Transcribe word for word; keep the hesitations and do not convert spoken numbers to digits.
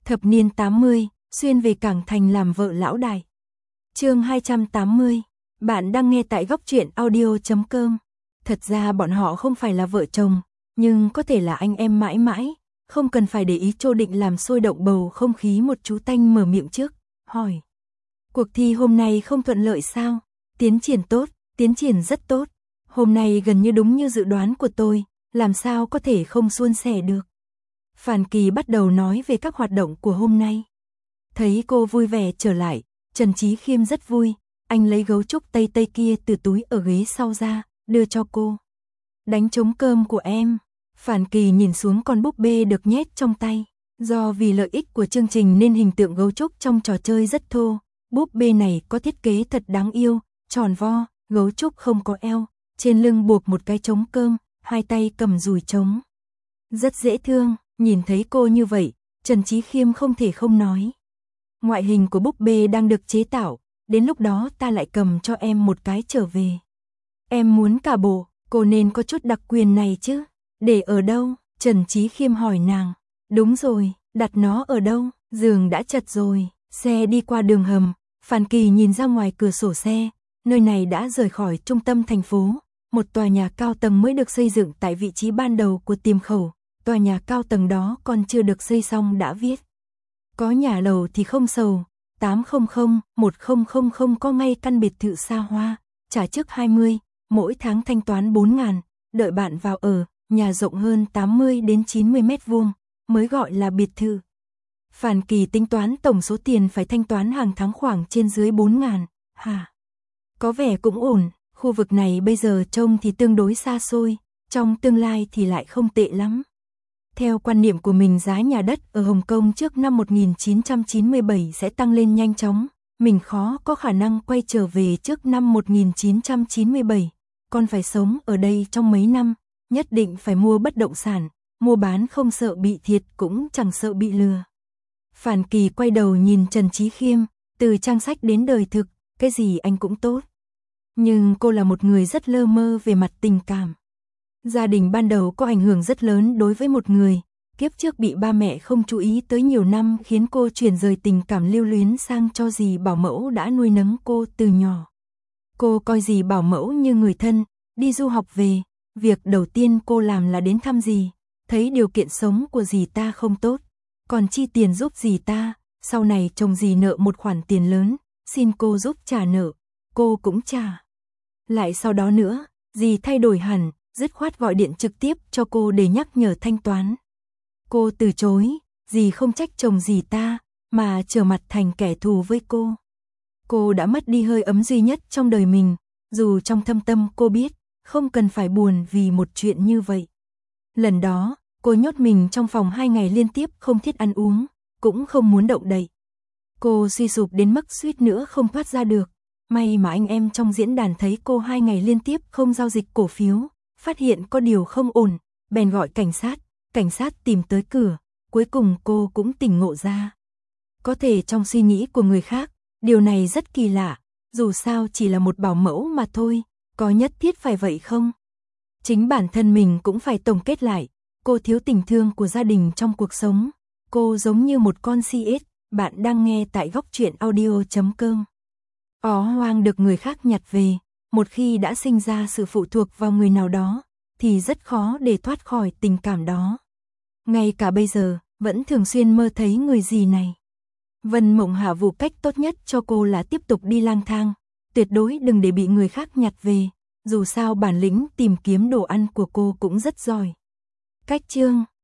Thập niên tám mươi, xuyên về Cảng Thành làm vợ lão đại. Chương hai trăm tám mươi. Bạn đang nghe tại góc truyện audio chấm com. Thật ra bọn họ không phải là vợ chồng, nhưng có thể là anh em mãi mãi, không cần phải để ý. Tô Định làm sôi động bầu không khí, một chú Tanh mở miệng trước, hỏi: "Cuộc thi hôm nay không thuận lợi sao?" "Tiến triển tốt, tiến triển rất tốt. Hôm nay gần như đúng như dự đoán của tôi, làm sao có thể không suôn sẻ được." Phàn Kỳ bắt đầu nói về các hoạt động của hôm nay. Thấy cô vui vẻ trở lại, Trần Chí Khiêm rất vui, anh lấy gấu trúc tây tây kia từ túi ở ghế sau ra, đưa cho cô. "Đánh trống cơm của em." Phàn Kỳ nhìn xuống con búp bê được nhét trong tay. Do vì lợi ích của chương trình nên hình tượng gấu trúc trong trò chơi rất thô. Búp bê này có thiết kế thật đáng yêu, tròn vo, gấu trúc không có eo, trên lưng buộc một cái trống cơm, hai tay cầm dùi trống. Rất dễ thương, nhìn thấy cô như vậy, Trần Chí Khiêm không thể không nói: "Ngoại hình của búp bê đang được chế tạo, đến lúc đó ta lại cầm cho em một cái trở về." "Em muốn cả bộ, cô nên có chút đặc quyền này chứ." "Để ở đâu?" Trần Chí Khiêm hỏi nàng. "Đúng rồi, đặt nó ở đâu?" "Giường đã chật rồi." Xe đi qua đường hầm, Phàn Kỳ nhìn ra ngoài cửa sổ xe, nơi này đã rời khỏi trung tâm thành phố, một tòa nhà cao tầng mới được xây dựng tại vị trí ban đầu của tiềm khẩu, tòa nhà cao tầng đó còn chưa được xây xong đã viết: "Có nhà lầu thì không sầu, tám không không, một không không không có ngay căn biệt thự xa hoa, trả trước hai mươi, mỗi tháng thanh toán bốn ngàn, đợi bạn vào ở, nhà rộng hơn tám mươi đến chín mươi mét vuông, mới gọi là biệt thự." Phàn Kỳ tính toán tổng số tiền phải thanh toán hàng tháng khoảng trên dưới bốn ngàn, hả? Có vẻ cũng ổn, khu vực này bây giờ trông thì tương đối xa xôi, trong tương lai thì lại không tệ lắm. Theo quan niệm của mình, giá nhà đất ở Hồng Kông trước năm một nghìn chín trăm chín mươi bảy sẽ tăng lên nhanh chóng, mình khó có khả năng quay trở về trước năm một nghìn chín trăm chín mươi bảy, còn phải sống ở đây trong mấy năm, nhất định phải mua bất động sản, mua bán không sợ bị thiệt cũng chẳng sợ bị lừa. Phàn Kỳ quay đầu nhìn Trần Chí Khiêm, từ trang sách đến đời thực, cái gì anh cũng tốt. Nhưng cô là một người rất lơ mơ về mặt tình cảm. Gia đình ban đầu có ảnh hưởng rất lớn đối với một người, kiếp trước bị ba mẹ không chú ý tới nhiều năm khiến cô chuyển rời tình cảm lưu luyến sang cho dì bảo mẫu đã nuôi nấng cô từ nhỏ. Cô coi dì bảo mẫu như người thân, đi du học về, việc đầu tiên cô làm là đến thăm dì, thấy điều kiện sống của dì ta không tốt, còn chi tiền giúp dì ta, sau này chồng dì nợ một khoản tiền lớn, xin cô giúp trả nợ, cô cũng trả. Lại sau đó nữa, dì thay đổi hẳn, dứt khoát gọi điện trực tiếp cho cô để nhắc nhở thanh toán. Cô từ chối, dì không trách chồng dì ta, mà trở mặt thành kẻ thù với cô. Cô đã mất đi hơi ấm duy nhất trong đời mình, dù trong thâm tâm cô biết, không cần phải buồn vì một chuyện như vậy. Lần đó, cô nhốt mình trong phòng hai ngày liên tiếp, không thiết ăn uống, cũng không muốn động đậy. Cô suy sụp đến mức suýt nữa không thoát ra được. May mà anh em trong diễn đàn thấy cô hai ngày liên tiếp không giao dịch cổ phiếu, phát hiện có điều không ổn, bèn gọi cảnh sát, cảnh sát tìm tới cửa, cuối cùng cô cũng tỉnh ngộ ra. Có thể trong suy nghĩ của người khác, điều này rất kỳ lạ, dù sao chỉ là một bảo mẫu mà thôi, có nhất thiết phải vậy không? Chính bản thân mình cũng phải tổng kết lại, cô thiếu tình thương của gia đình trong cuộc sống, cô giống như một con si ếch. Bạn đang nghe tại góc truyện audio chấm com. Ó hoang được người khác nhặt về, một khi đã sinh ra sự phụ thuộc vào người nào đó, thì rất khó để thoát khỏi tình cảm đó. Ngay cả bây giờ, vẫn thường xuyên mơ thấy người gì này. Vân Mộng Hạ Vũ cách tốt nhất cho cô là tiếp tục đi lang thang, tuyệt đối đừng để bị người khác nhặt về, dù sao bản lĩnh tìm kiếm đồ ăn của cô cũng rất giỏi. Cách chương